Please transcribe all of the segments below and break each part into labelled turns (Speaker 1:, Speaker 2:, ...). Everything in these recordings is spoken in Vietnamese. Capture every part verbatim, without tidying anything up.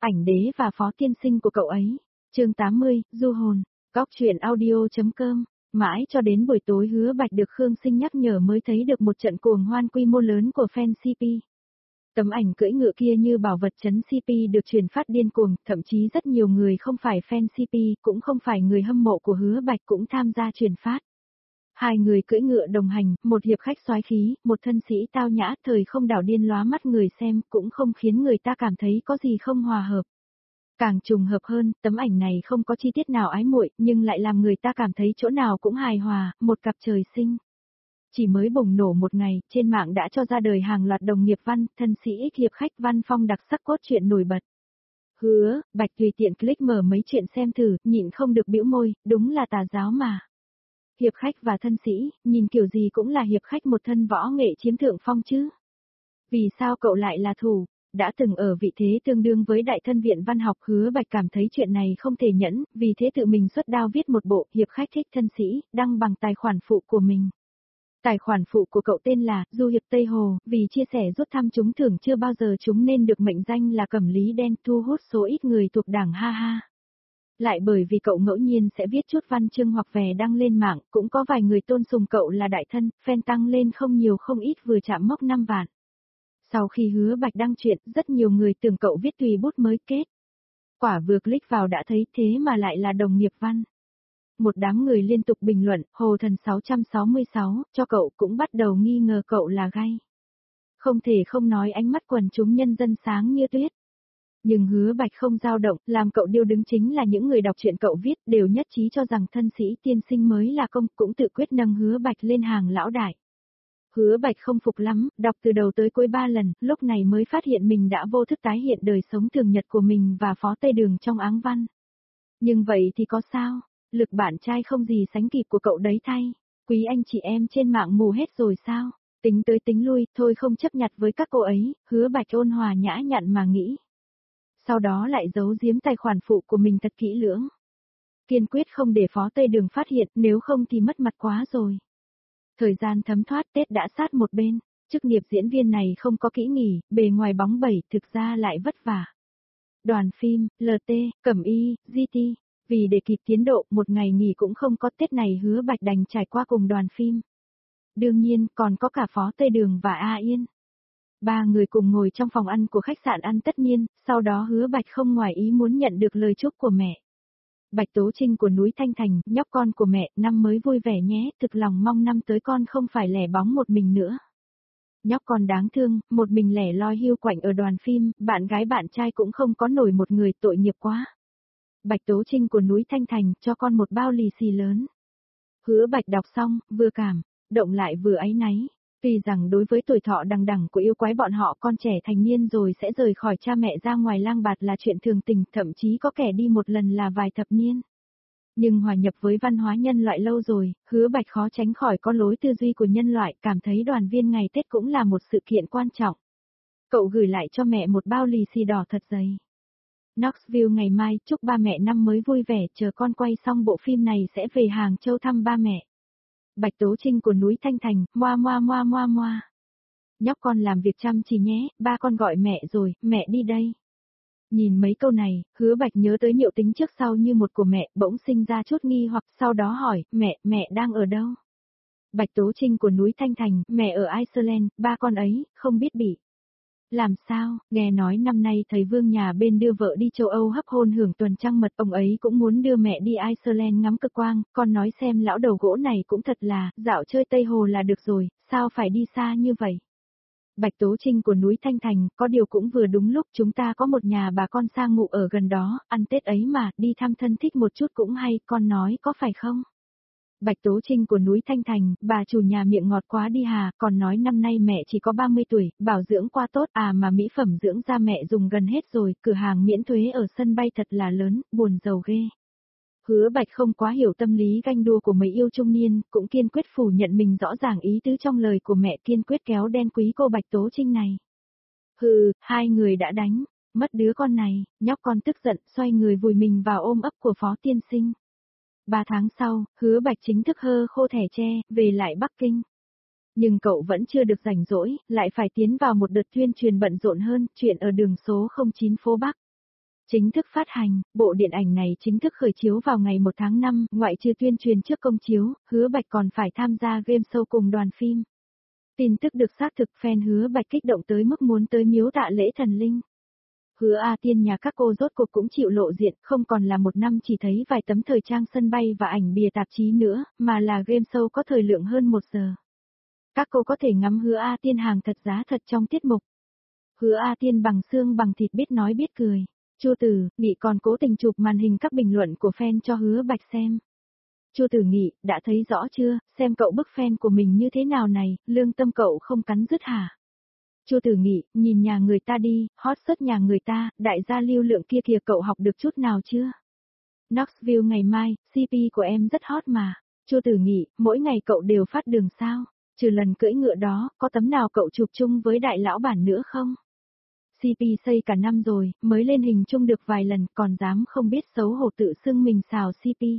Speaker 1: Ảnh đế và phó tiên sinh của cậu ấy. Chương tám mươi, Du hồn. Góc truyện audio.com. Mãi cho đến buổi tối Hứa Bạch được Khương Sinh nhắc nhở mới thấy được một trận cuồng hoan quy mô lớn của fan xê pê. Tấm ảnh cưỡi ngựa kia như bảo vật chấn xê pê được truyền phát điên cuồng, thậm chí rất nhiều người không phải fan xê pê, cũng không phải người hâm mộ của Hứa Bạch cũng tham gia truyền phát. Hai người cưỡi ngựa đồng hành, một hiệp khách soái khí, một thân sĩ tao nhã, thời không đảo điên lóa mắt người xem, cũng không khiến người ta cảm thấy có gì không hòa hợp. Càng trùng hợp hơn, tấm ảnh này không có chi tiết nào ái muội, nhưng lại làm người ta cảm thấy chỗ nào cũng hài hòa, một cặp trời sinh. Chỉ mới bùng nổ một ngày, trên mạng đã cho ra đời hàng loạt đồng nghiệp văn, thân sĩ ích hiệp khách văn phong đặc sắc cốt truyện nổi bật. Hứa, Bạch tùy tiện click mở mấy chuyện xem thử, nhịn không được bĩu môi, đúng là tà giáo mà. Hiệp khách và thân sĩ, nhìn kiểu gì cũng là hiệp khách một thân võ nghệ chiếm thượng phong chứ. Vì sao cậu lại là thủ? Đã từng ở vị thế tương đương với đại thân viện văn học, Hứa Bạch cảm thấy chuyện này không thể nhẫn, vì thế tự mình xuất đao viết một bộ hiệp khách thích thân sĩ, đăng bằng tài khoản phụ của mình. Tài khoản phụ của cậu tên là Du Hiệp Tây Hồ, vì chia sẻ rút thăm trúng thưởng chưa bao giờ chúng nên được mệnh danh là cẩm lý đen, thu hút số ít người thuộc đảng ha ha. Lại bởi vì cậu ngẫu nhiên sẽ viết chút văn chương hoặc vẻ đăng lên mạng, cũng có vài người tôn sùng cậu là đại thân, fan tăng lên không nhiều không ít vừa chạm mốc năm vạn. Sau khi Hứa Bạch đăng chuyện, rất nhiều người tưởng cậu viết tùy bút mới kết. Quả vừa click vào đã thấy thế mà lại là đồng nghiệp văn. Một đám người liên tục bình luận, Hồ Thần sáu sáu sáu, cho cậu cũng bắt đầu nghi ngờ cậu là gay. Không thể không nói ánh mắt quần chúng nhân dân sáng như tuyết. Nhưng Hứa Bạch không dao động, làm cậu điêu đứng chính là những người đọc truyện cậu viết đều nhất trí cho rằng thân sĩ tiên sinh mới là công, cũng tự quyết nâng Hứa Bạch lên hàng lão đại. Hứa Bạch không phục lắm, đọc từ đầu tới cuối ba lần, lúc này mới phát hiện mình đã vô thức tái hiện đời sống thường nhật của mình và Phó Tây Đường trong áng văn. Nhưng vậy thì có sao, lực bạn trai không gì sánh kịp của cậu đấy thay, quý anh chị em trên mạng mù hết rồi sao, tính tới tính lui, thôi không chấp nhặt với các cô ấy, Hứa Bạch ôn hòa nhã nhặn mà nghĩ. Sau đó lại giấu giếm tài khoản phụ của mình thật kỹ lưỡng. Kiên quyết không để Phó Tây Đường phát hiện, nếu không thì mất mặt quá rồi. Thời gian thấm thoát, Tết đã sát một bên, chức nghiệp diễn viên này không có kỹ nghỉ, bề ngoài bóng bẩy, thực ra lại vất vả. Đoàn phim, lờ tê, Cẩm Y, giê tê, vì để kịp tiến độ, một ngày nghỉ cũng không có, Tết này Hứa Bạch đành trải qua cùng đoàn phim. Đương nhiên, còn có cả Phó Tây Đường và A Yên. Ba người cùng ngồi trong phòng ăn của khách sạn ăn tất niên, sau đó Hứa Bạch không ngoài ý muốn nhận được lời chúc của mẹ. Bạch Tố Trinh của núi Thanh Thành, nhóc con của mẹ, năm mới vui vẻ nhé, thực lòng mong năm tới con không phải lẻ bóng một mình nữa. Nhóc con đáng thương, một mình lẻ loi hiu quạnh ở đoàn phim, bạn gái bạn trai cũng không có nổi một người, tội nghiệp quá. Bạch Tố Trinh của núi Thanh Thành, cho con một bao lì xì lớn. Hứa Bạch đọc xong, vừa cảm động lại vừa áy náy. Tuy rằng đối với tuổi thọ đằng đẵng của yêu quái bọn họ, con trẻ thành niên rồi sẽ rời khỏi cha mẹ ra ngoài lang bạt là chuyện thường tình, thậm chí có kẻ đi một lần là vài thập niên. Nhưng hòa nhập với văn hóa nhân loại lâu rồi, Hứa Bạch khó tránh khỏi có lối tư duy của nhân loại, cảm thấy đoàn viên ngày Tết cũng là một sự kiện quan trọng. Cậu gửi lại cho mẹ một bao lì xì đỏ thật dày. Knoxville ngày mai, chúc ba mẹ năm mới vui vẻ, chờ con quay xong bộ phim này sẽ về Hàng Châu thăm ba mẹ. Bạch Tố Trinh của núi Thanh Thành, moa moa moa moa moa. Nhóc con làm việc chăm chỉ nhé, ba con gọi mẹ rồi, mẹ đi đây. Nhìn mấy câu này, Hứa Bạch nhớ tới Nhiệu Tính trước sau như một của mẹ, bỗng sinh ra chút nghi hoặc, sau đó hỏi, mẹ, mẹ đang ở đâu? Bạch Tố Trinh của núi Thanh Thành, mẹ ở Iceland, ba con ấy, không biết bị. Làm sao, nghe nói năm nay thầy Vương nhà bên đưa vợ đi châu Âu hấp hôn hưởng tuần trăng mật, ông ấy cũng muốn đưa mẹ đi Iceland ngắm cực quang, con nói xem lão đầu gỗ này cũng thật là, dạo chơi Tây Hồ là được rồi, sao phải đi xa như vậy? Bạch Tố Trinh của núi Thanh Thành, có điều cũng vừa đúng lúc chúng ta có một nhà bà con sang ngụ ở gần đó, ăn Tết ấy mà, đi thăm thân thích một chút cũng hay, con nói có phải không? Bạch Tố Trinh của núi Thanh Thành, bà chủ nhà miệng ngọt quá đi hà, còn nói năm nay mẹ chỉ có ba mươi tuổi, bảo dưỡng qua tốt à mà mỹ phẩm dưỡng da mẹ dùng gần hết rồi, cửa hàng miễn thuế ở sân bay thật là lớn, buồn giàu ghê. Hứa Bạch không quá hiểu tâm lý ganh đua của mấy yêu trung niên, cũng kiên quyết phủ nhận mình rõ ràng ý tứ trong lời của mẹ, kiên quyết kéo đen quý cô Bạch Tố Trinh này. Hừ, hai người đã đánh, mất đứa con này, nhóc con tức giận, xoay người vùi mình vào ôm ấp của Phó Tiên Sinh. Ba tháng sau, Hứa Bạch chính thức hơ khô thẻ tre, về lại Bắc Kinh. Nhưng cậu vẫn chưa được rảnh rỗi, lại phải tiến vào một đợt tuyên truyền bận rộn hơn, chuyện ở đường số không chín phố Bắc. Chính thức phát hành, bộ điện ảnh này chính thức khởi chiếu vào ngày một tháng năm, ngoại trừ tuyên truyền trước công chiếu, Hứa Bạch còn phải tham gia game show cùng đoàn phim. Tin tức được xác thực, fan Hứa Bạch kích động tới mức muốn tới miếu tạ lễ thần linh. Hứa A Tiên nhà các cô rốt cuộc cũng chịu lộ diện, không còn là một năm chỉ thấy vài tấm thời trang sân bay và ảnh bìa tạp chí nữa, mà là game show có thời lượng hơn một giờ. Các cô có thể ngắm Hứa A Tiên hàng thật giá thật trong tiết mục. Hứa A Tiên bằng xương bằng thịt, biết nói biết cười. Chu Tử Nghị còn cố tình chụp màn hình các bình luận của fan cho Hứa Bạch xem. Chu Tử Nghị, đã thấy rõ chưa, xem cậu bức fan của mình như thế nào này, lương tâm cậu không cắn rứt hả? Chu Tử Nghị, nhìn nhà người ta đi, hot search nhà người ta, đại gia lưu lượng kia kìa, cậu học được chút nào chưa? Knoxville ngày mai, xê pê của em rất hot mà. Chu Tử Nghị, mỗi ngày cậu đều phát đường sao? Trừ lần cưỡi ngựa đó, có tấm nào cậu chụp chung với đại lão bản nữa không? xê pê xây cả năm rồi, mới lên hình chung được vài lần, còn dám không biết xấu hổ tự xưng mình xào xê pê.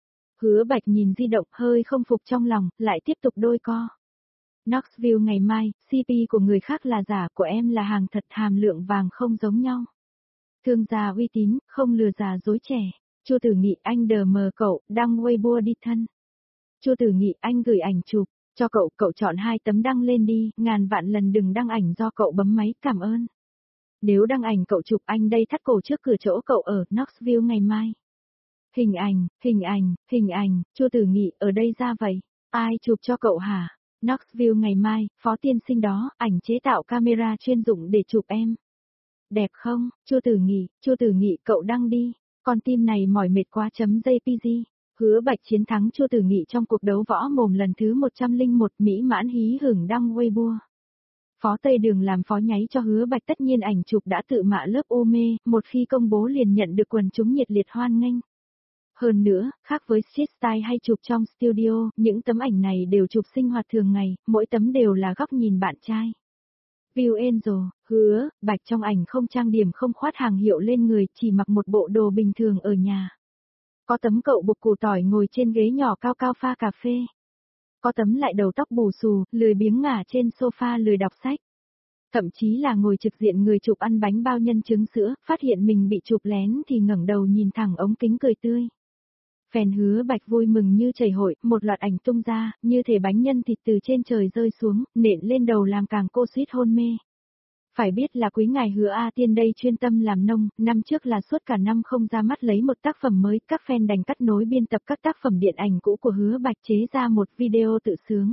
Speaker 1: Hứa Bạch nhìn di động, hơi không phục trong lòng, lại tiếp tục đôi co. Knoxville ngày mai, xê pê của người khác là giả, của em là hàng thật, hàm lượng vàng không giống nhau. Thương gia uy tín, không lừa già dối trẻ. Chu Tử Nghị, anh đờ mờ cậu, đăng Weibo đi thân. Chu Tử Nghị, anh gửi ảnh chụp cho cậu, cậu chọn hai tấm đăng lên đi, ngàn vạn lần đừng đăng ảnh do cậu bấm máy, cảm ơn. Nếu đăng ảnh cậu chụp, anh đây thắt cổ trước cửa chỗ cậu ở Knoxville ngày mai. Hình ảnh, hình ảnh, hình ảnh, Chu Tử Nghị, ở đây ra vậy. Ai chụp cho cậu hả? Knoxville ngày mai, phó tiên sinh đó, ảnh chế tạo camera chuyên dụng để chụp em. Đẹp không? Chu Tử Nghị, Chu Tử Nghị, cậu đăng đi. Con tim này mỏi mệt quá chấm jpg. Hứa Bạch chiến thắng Chu Tử Nghị trong cuộc đấu võ mồm lần thứ một trăm lẻ một, mỹ mãn hí hửng đăng Weibo. Phó Tây Đường làm phó nháy cho Hứa Bạch, tất nhiên ảnh chụp đã tự mạ lớp ô mê, một khi công bố liền nhận được quần chúng nhiệt liệt hoan nghênh. Hơn nữa, khác với street style hay chụp trong studio, những tấm ảnh này đều chụp sinh hoạt thường ngày, mỗi tấm đều là góc nhìn bạn trai. View Angel, Hứa Bạch trong ảnh không trang điểm, không khoát hàng hiệu lên người, chỉ mặc một bộ đồ bình thường ở nhà. Có tấm cậu bục củ tỏi ngồi trên ghế nhỏ cao cao pha cà phê. Có tấm lại đầu tóc bù xù, lười biếng ngả trên sofa lười đọc sách. Thậm chí là ngồi trực diện người chụp ăn bánh bao nhân trứng sữa, phát hiện mình bị chụp lén thì ngẩng đầu nhìn thẳng ống kính cười tươi. Fan Hứa Bạch vui mừng như chảy hội, một loạt ảnh tung ra, như thể bánh nhân thịt từ trên trời rơi xuống, nện lên đầu làm càng cô suýt hôn mê. Phải biết là quý ngài Hứa A Tiên đây chuyên tâm làm nông, năm trước là suốt cả năm không ra mắt lấy một tác phẩm mới, các fan đành cắt nối biên tập các tác phẩm điện ảnh cũ của Hứa Bạch chế ra một video tự sướng.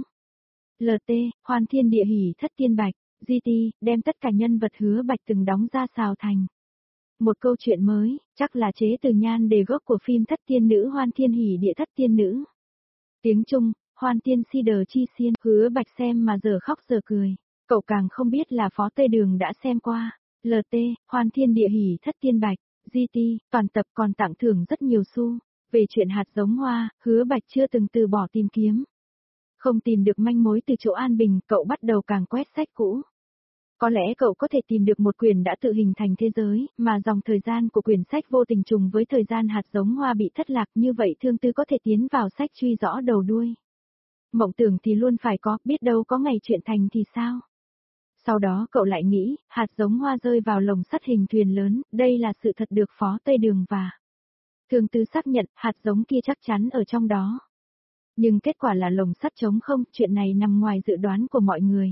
Speaker 1: lờ tê, Hoan Thiên Địa Hỷ Thất Tiên Bạch, giê tê, đem tất cả nhân vật Hứa Bạch từng đóng ra xào thành một câu chuyện mới, chắc là chế từ nhan đề gốc của phim Thất Tiên Nữ Hoan Thiên Hỷ Địa Thất Tiên Nữ. Tiếng Trung, Hoan Tiên Si Đờ Chi Xiên, Hứa Bạch xem mà giờ khóc giờ cười. Cậu càng không biết là Phó Tây Đường đã xem qua. lờ tê, Hoan Thiên Địa Hỷ Thất Tiên Bạch, giê tê, toàn tập còn tặng thưởng rất nhiều xu. Về chuyện hạt giống hoa, Hứa Bạch chưa từng từ bỏ tìm kiếm. Không tìm được manh mối từ chỗ an bình, cậu bắt đầu càng quét sách cũ. Có lẽ cậu có thể tìm được một quyển đã tự hình thành thế giới, mà dòng thời gian của quyển sách vô tình trùng với thời gian hạt giống hoa bị thất lạc, như vậy thương tư có thể tiến vào sách truy rõ đầu đuôi. Mộng tưởng thì luôn phải có, biết đâu có ngày chuyện thành thì sao? Sau đó cậu lại nghĩ, hạt giống hoa rơi vào lồng sắt hình thuyền lớn, đây là sự thật được Phó Tây Đường và Thương Tư xác nhận, hạt giống kia chắc chắn ở trong đó. Nhưng kết quả là lồng sắt trống không, chuyện này nằm ngoài dự đoán của mọi người.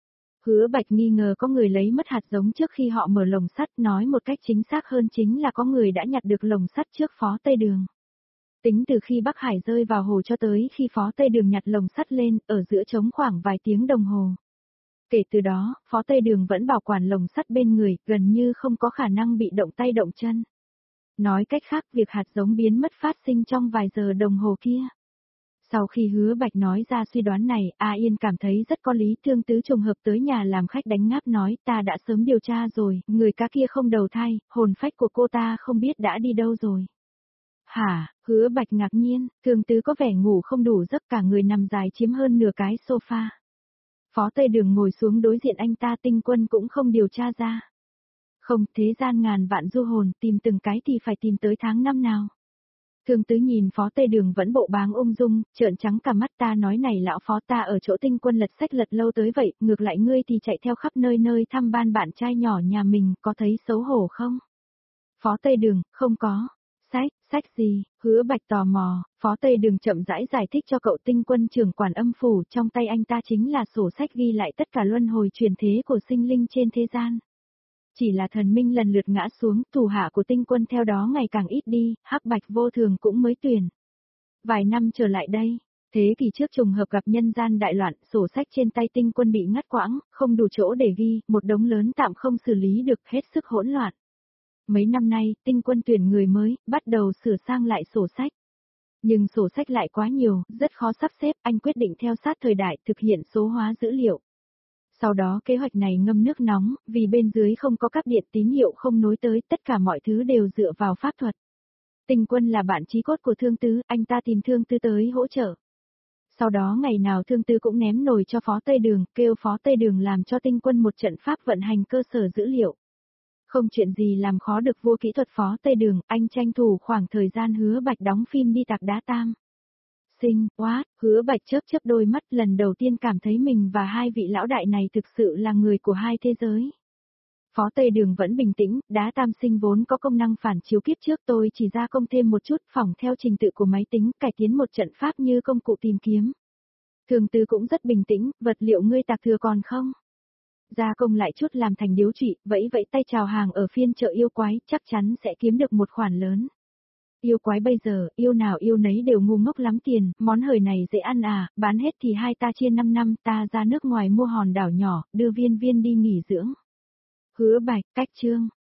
Speaker 1: Hứa Bạch nghi ngờ có người lấy mất hạt giống trước khi họ mở lồng sắt, nói một cách chính xác hơn chính là có người đã nhặt được lồng sắt trước Phó Tây Đường. Tính từ khi Bắc Hải rơi vào hồ cho tới khi Phó Tây Đường nhặt lồng sắt lên, ở giữa trống khoảng vài tiếng đồng hồ. Kể từ đó, Phó Tây Đường vẫn bảo quản lồng sắt bên người, gần như không có khả năng bị động tay động chân. Nói cách khác, việc hạt giống biến mất phát sinh trong vài giờ đồng hồ kia. Sau khi Hứa Bạch nói ra suy đoán này, A Yên cảm thấy rất có lý. Thương Tứ trùng hợp tới nhà làm khách đánh ngáp nói, ta đã sớm điều tra rồi, người cá kia không đầu thai, hồn phách của cô ta không biết đã đi đâu rồi. Hả? Hứa Bạch ngạc nhiên, Thương Tứ có vẻ ngủ không đủ giấc, cả người nằm dài chiếm hơn nửa cái sofa. Phó Tây Đường ngồi xuống đối diện anh ta, Tinh Quân cũng không điều tra ra. Không, thế gian ngàn vạn du hồn, tìm từng cái thì phải tìm tới tháng năm nào. Thương Tứ nhìn Phó Tây Đường vẫn bộ báng ung dung, trợn trắng cả mắt, ta nói này lão Phó, ta ở chỗ Tinh Quân lật sách lật lâu tới vậy, ngược lại ngươi thì chạy theo khắp nơi nơi thăm ban bạn trai nhỏ nhà mình, có thấy xấu hổ không? Phó Tây Đường, không có. Sách, sách gì? Hứa Bạch tò mò, Phó Tây Đường chậm rãi giải thích cho cậu. Tinh quân trưởng quản âm phủ, trong tay anh ta chính là sổ sách ghi lại tất cả luân hồi truyền thế của sinh linh trên thế gian. Chỉ là thần minh lần lượt ngã xuống, thủ hạ của tinh quân theo đó ngày càng ít đi, Hắc Bạch vô thường cũng mới tuyển. Vài năm trở lại đây, thế kỷ trước trùng hợp gặp nhân gian đại loạn, sổ sách trên tay tinh quân bị ngắt quãng, không đủ chỗ để ghi, một đống lớn tạm không xử lý được, hết sức hỗn loạn. Mấy năm nay, tinh quân tuyển người mới, bắt đầu sửa sang lại sổ sách. Nhưng sổ sách lại quá nhiều, rất khó sắp xếp, anh quyết định theo sát thời đại, thực hiện số hóa dữ liệu. Sau đó kế hoạch này ngâm nước nóng, vì bên dưới không có các điện tín hiệu không nối tới, tất cả mọi thứ đều dựa vào pháp thuật. Tinh quân là bạn chí cốt của Thương Tứ, anh ta tìm Thương Tứ tới hỗ trợ. Sau đó ngày nào Thương Tứ cũng ném nồi cho Phó Tây Đường, kêu Phó Tây Đường làm cho tinh quân một trận pháp vận hành cơ sở dữ liệu. Không chuyện gì làm khó được vua kỹ thuật Phó Tây Đường, anh tranh thủ khoảng thời gian Hứa Bạch đóng phim đi tạc đá tam. Xinh, quá, Hứa Bạch chớp chớp đôi mắt, lần đầu tiên cảm thấy mình và hai vị lão đại này thực sự là người của hai thế giới. Phó Tây Đường vẫn bình tĩnh, đá tam sinh vốn có công năng phản chiếu kiếp trước, tôi chỉ gia công thêm một chút, phỏng theo trình tự của máy tính, cải tiến một trận pháp như công cụ tìm kiếm. Thường Tư cũng rất bình tĩnh, vật liệu ngươi tạc thừa còn không? Gia công lại chút làm thành điếu trụy, vẫy vẫy tay chào hàng ở phiên chợ yêu quái, chắc chắn sẽ kiếm được một khoản lớn. Yêu quái bây giờ, yêu nào yêu nấy đều ngu ngốc lắm tiền, món hời này dễ ăn à, bán hết thì hai ta chia năm năm, ta ra nước ngoài mua hòn đảo nhỏ, đưa Viên Viên đi nghỉ dưỡng. Hứa Bạch, cách chương.